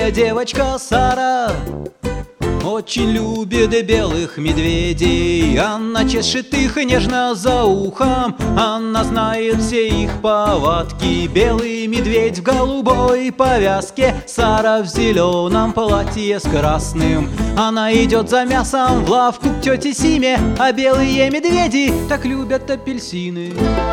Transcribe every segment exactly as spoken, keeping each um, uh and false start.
Маленькая девочка Сара очень любит белых медведей. Она чешет их нежно за ухом, она знает все их повадки. Белый медведь в голубой повязке, Сара в зеленом платье с красным. Она идет за мясом в лавку к тете Симе, а белые медведи так любят апельсины.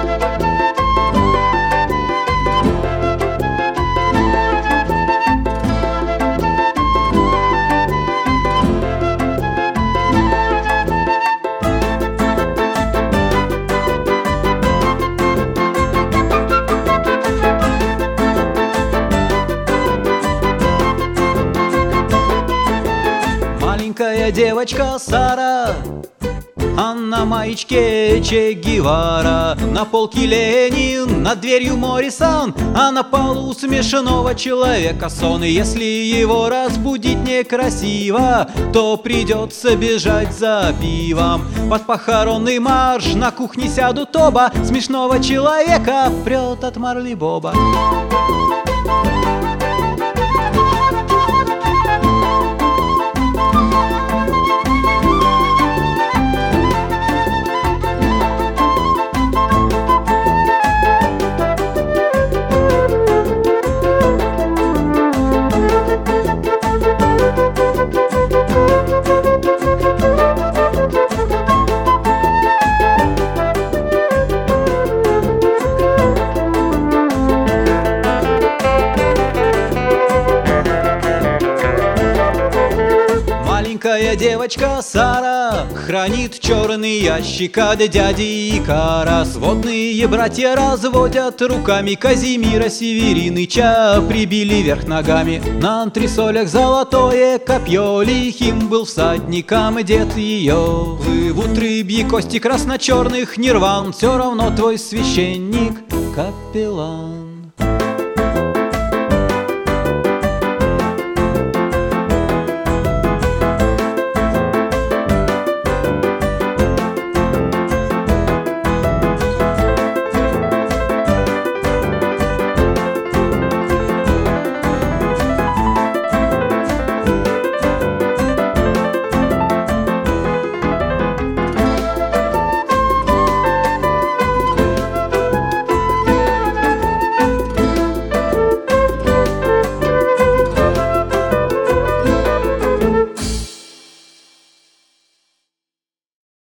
Маленькая девочка Сара, а на маечке Че Гевара, на полке Ленин, над дверью Моррисон, а на полу смешного человека сон. И если его разбудить некрасиво, то придется бежать за пивом. Под похоронный марш на кухне сядут оба, смешного человека прет от Марли Боба. Маленькая девочка Сара хранит черный ящик от дяди Икара. Сводные братья разводят руками, Казимира Севериныча прибили вверх ногами. На антресолях золотое копье, лихим был всадником дед ее. Плывут рыбьи кости красно-черных нирван, все равно твой священник капеллан.